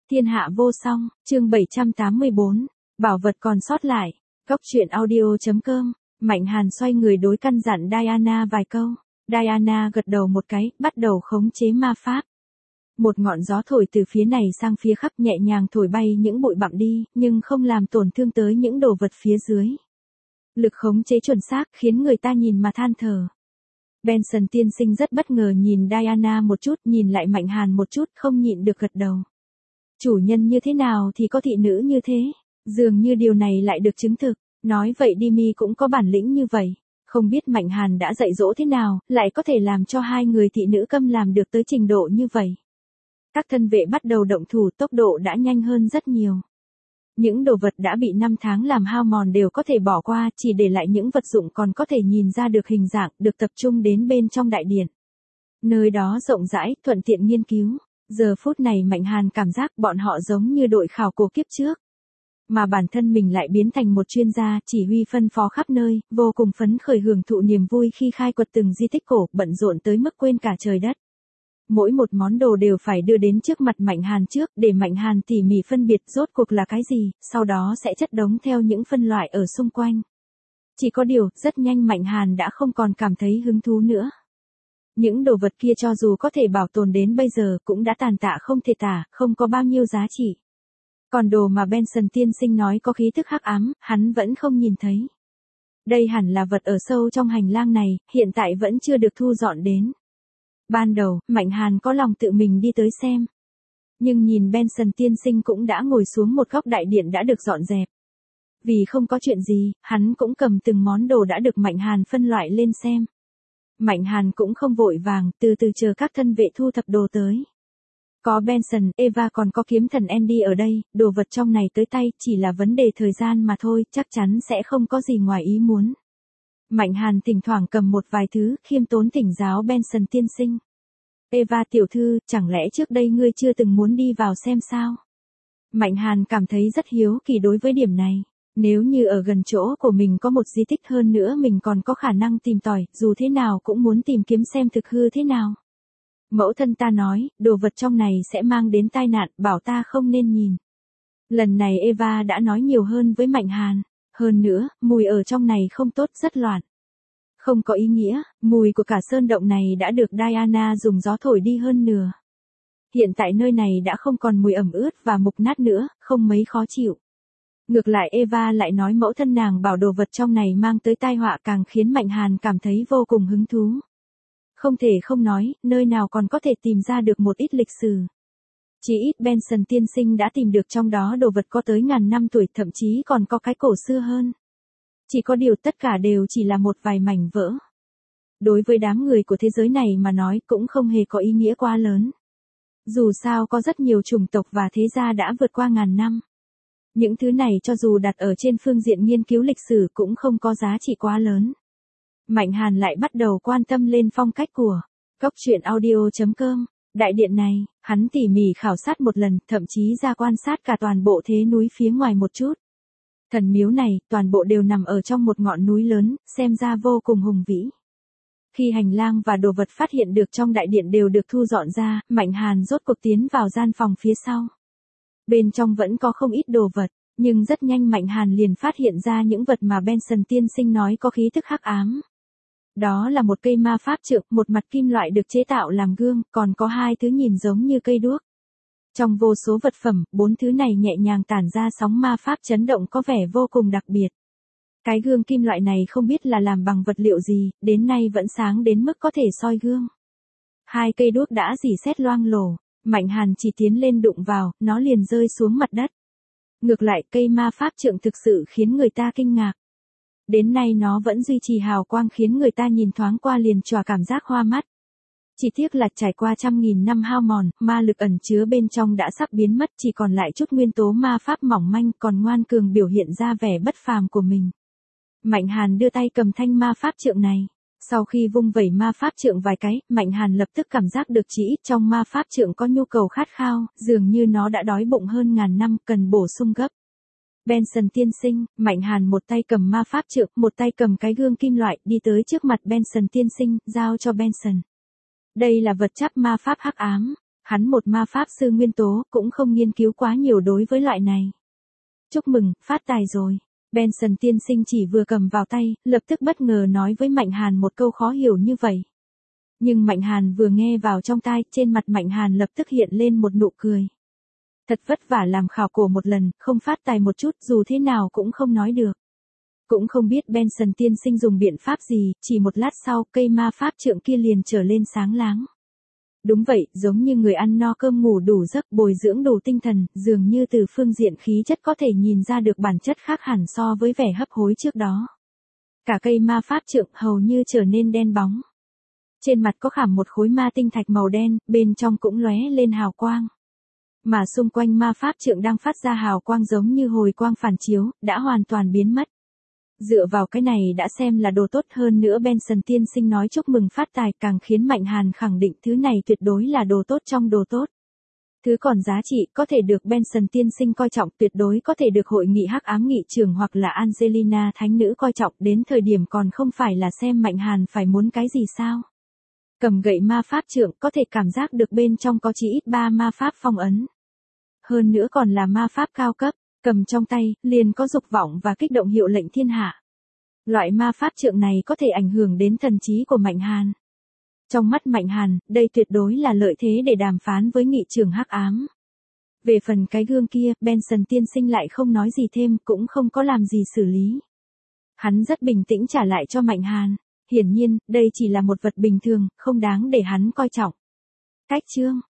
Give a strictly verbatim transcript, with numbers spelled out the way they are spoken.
Thiên hạ vô song, chương bảy trăm tám mươi bốn, bảo vật còn sót lại. Cốc truyện audio chấm com, Mạnh Hàn xoay người đối căn dặn Diana vài câu. Diana gật đầu một cái, bắt đầu khống chế ma pháp. Một ngọn gió thổi từ phía này sang phía khác nhẹ nhàng thổi bay những bụi bặm đi, nhưng không làm tổn thương tới những đồ vật phía dưới. Lực khống chế chuẩn xác khiến người ta nhìn mà than thở. Benson tiên sinh rất bất ngờ nhìn Diana một chút, nhìn lại Mạnh Hàn một chút, không nhịn được gật đầu. Chủ nhân như thế nào thì có thị nữ như thế, dường như điều này lại được chứng thực. Nói vậy Dimi cũng có bản lĩnh như vậy, không biết Mạnh Hàn đã dạy dỗ thế nào, lại có thể làm cho hai người thị nữ câm làm được tới trình độ như vậy. Các thân vệ bắt đầu động thủ, tốc độ đã nhanh hơn rất nhiều. Những đồ vật đã bị năm tháng làm hao mòn đều có thể bỏ qua, chỉ để lại những vật dụng còn có thể nhìn ra được hình dạng, được tập trung đến bên trong đại điện. Nơi đó rộng rãi, thuận tiện nghiên cứu. Giờ phút này Mạnh Hàn cảm giác bọn họ giống như đội khảo cổ kiếp trước. Mà bản thân mình lại biến thành một chuyên gia, chỉ huy phân phó khắp nơi, vô cùng phấn khởi hưởng thụ niềm vui khi khai quật từng di tích cổ, bận rộn tới mức quên cả trời đất. Mỗi một món đồ đều phải đưa đến trước mặt Mạnh Hàn trước, để Mạnh Hàn tỉ mỉ phân biệt rốt cuộc là cái gì, sau đó sẽ chất đống theo những phân loại ở xung quanh. Chỉ có điều, rất nhanh Mạnh Hàn đã không còn cảm thấy hứng thú nữa. Những đồ vật kia cho dù có thể bảo tồn đến bây giờ cũng đã tàn tạ không thể tả, không có bao nhiêu giá trị. Còn đồ mà Benson tiên sinh nói có khí thức hắc ám, hắn vẫn không nhìn thấy. Đây hẳn là vật ở sâu trong hành lang này, hiện tại vẫn chưa được thu dọn đến. Ban đầu, Mạnh Hàn có lòng tự mình đi tới xem. Nhưng nhìn Benson tiên sinh cũng đã ngồi xuống một góc đại điện đã được dọn dẹp. Vì không có chuyện gì, hắn cũng cầm từng món đồ đã được Mạnh Hàn phân loại lên xem. Mạnh Hàn cũng không vội vàng, từ từ chờ các thân vệ thu thập đồ tới. Có Benson, Eva còn có kiếm thần Andy ở đây, đồ vật trong này tới tay chỉ là vấn đề thời gian mà thôi, chắc chắn sẽ không có gì ngoài ý muốn. Mạnh Hàn thỉnh thoảng cầm một vài thứ, khiêm tốn thỉnh giáo Benson tiên sinh. Eva tiểu thư, chẳng lẽ trước đây ngươi chưa từng muốn đi vào xem sao? Mạnh Hàn cảm thấy rất hiếu kỳ đối với điểm này. Nếu như ở gần chỗ của mình có một di tích hơn nữa mình còn có khả năng tìm tòi, dù thế nào cũng muốn tìm kiếm xem thực hư thế nào. Mẫu thân ta nói, đồ vật trong này sẽ mang đến tai nạn, bảo ta không nên nhìn. Lần này Eva đã nói nhiều hơn với Mạnh Hàn. Hơn nữa, mùi ở trong này không tốt, rất loạn. Không có ý nghĩa, mùi của cả sơn động này đã được Diana dùng gió thổi đi hơn nửa. Hiện tại nơi này đã không còn mùi ẩm ướt và mục nát nữa, không mấy khó chịu. Ngược lại Eva lại nói mẫu thân nàng bảo đồ vật trong này mang tới tai họa càng khiến Mạnh Hàn cảm thấy vô cùng hứng thú. Không thể không nói, nơi nào còn có thể tìm ra được một ít lịch sử. Chỉ ít Benson tiên sinh đã tìm được trong đó đồ vật có tới ngàn năm tuổi, thậm chí còn có cái cổ xưa hơn. Chỉ có điều tất cả đều chỉ là một vài mảnh vỡ. Đối với đám người của thế giới này mà nói cũng không hề có ý nghĩa quá lớn. Dù sao có rất nhiều chủng tộc và thế gia đã vượt qua ngàn năm. Những thứ này cho dù đặt ở trên phương diện nghiên cứu lịch sử cũng không có giá trị quá lớn. Mạnh Hàn lại bắt đầu quan tâm lên phong cách của Cốc truyện audio chấm com. Đại điện này, hắn tỉ mỉ khảo sát một lần, thậm chí ra quan sát cả toàn bộ thế núi phía ngoài một chút. Thần miếu này, toàn bộ đều nằm ở trong một ngọn núi lớn, xem ra vô cùng hùng vĩ. Khi hành lang và đồ vật phát hiện được trong đại điện đều được thu dọn ra, Mạnh Hàn rốt cuộc tiến vào gian phòng phía sau. Bên trong vẫn có không ít đồ vật, nhưng rất nhanh Mạnh Hàn liền phát hiện ra những vật mà Benson tiên sinh nói có khí thức hắc ám. Đó là một cây ma pháp trượng, một mặt kim loại được chế tạo làm gương, còn có hai thứ nhìn giống như cây đuốc. Trong vô số vật phẩm, bốn thứ này nhẹ nhàng tản ra sóng ma pháp chấn động có vẻ vô cùng đặc biệt. Cái gương kim loại này không biết là làm bằng vật liệu gì, đến nay vẫn sáng đến mức có thể soi gương. Hai cây đuốc đã rỉ sét loang lổ, Mạnh Hàn chỉ tiến lên đụng vào, nó liền rơi xuống mặt đất. Ngược lại cây ma pháp trượng thực sự khiến người ta kinh ngạc. Đến nay nó vẫn duy trì hào quang khiến người ta nhìn thoáng qua liền chòa cảm giác hoa mắt. Chỉ tiếc là trải qua trăm nghìn năm hao mòn, ma lực ẩn chứa bên trong đã sắp biến mất, chỉ còn lại chút nguyên tố ma pháp mỏng manh, còn ngoan cường biểu hiện ra vẻ bất phàm của mình. Mạnh Hàn đưa tay cầm thanh ma pháp trượng này. Sau khi vung vẩy ma pháp trượng vài cái, Mạnh Hàn lập tức cảm giác được chỉ ít trong ma pháp trượng có nhu cầu khát khao, dường như nó đã đói bụng hơn ngàn năm, cần bổ sung gấp. Benson tiên sinh, Mạnh Hàn một tay cầm ma pháp trượng, một tay cầm cái gương kim loại, đi tới trước mặt Benson tiên sinh, giao cho Benson. Đây là vật chắp ma pháp hắc ám. Hắn một ma pháp sư nguyên tố, cũng không nghiên cứu quá nhiều đối với loại này. Chúc mừng, phát tài rồi. Benson tiên sinh chỉ vừa cầm vào tay, lập tức bất ngờ nói với Mạnh Hàn một câu khó hiểu như vậy. Nhưng Mạnh Hàn vừa nghe vào trong tai, trên mặt Mạnh Hàn lập tức hiện lên một nụ cười. Thật vất vả làm khảo cổ một lần, không phát tài một chút dù thế nào cũng không nói được. Cũng không biết Benson tiên sinh dùng biện pháp gì, chỉ một lát sau cây ma pháp trượng kia liền trở lên sáng láng. Đúng vậy, giống như người ăn no cơm ngủ đủ giấc bồi dưỡng đủ tinh thần, dường như từ phương diện khí chất có thể nhìn ra được bản chất khác hẳn so với vẻ hấp hối trước đó. Cả cây ma pháp trượng hầu như trở nên đen bóng. Trên mặt có khảm một khối ma tinh thạch màu đen, bên trong cũng lóe lên hào quang. Mà xung quanh ma pháp trượng đang phát ra hào quang giống như hồi quang phản chiếu, đã hoàn toàn biến mất. Dựa vào cái này đã xem là đồ tốt hơn nữa Benson tiên sinh nói chúc mừng phát tài càng khiến Mạnh Hàn khẳng định thứ này tuyệt đối là đồ tốt trong đồ tốt. Thứ còn giá trị có thể được Benson tiên sinh coi trọng tuyệt đối có thể được hội nghị hắc ám nghị trường hoặc là Angelina thánh nữ coi trọng đến thời điểm còn không phải là xem Mạnh Hàn phải muốn cái gì sao. Cầm gậy ma pháp trượng có thể cảm giác được bên trong có chỉ ít ba ma pháp phong ấn. Hơn nữa còn là ma pháp cao cấp. Cầm trong tay, liền có dục vọng và kích động hiệu lệnh thiên hạ. Loại ma pháp trượng này có thể ảnh hưởng đến thần trí của Mạnh Hàn. Trong mắt Mạnh Hàn, đây tuyệt đối là lợi thế để đàm phán với nghị trường hắc ám. Về phần cái gương kia, Benson tiên sinh lại không nói gì thêm, cũng không có làm gì xử lý. Hắn rất bình tĩnh trả lại cho Mạnh Hàn. Hiển nhiên, đây chỉ là một vật bình thường, không đáng để hắn coi trọng. Cách chương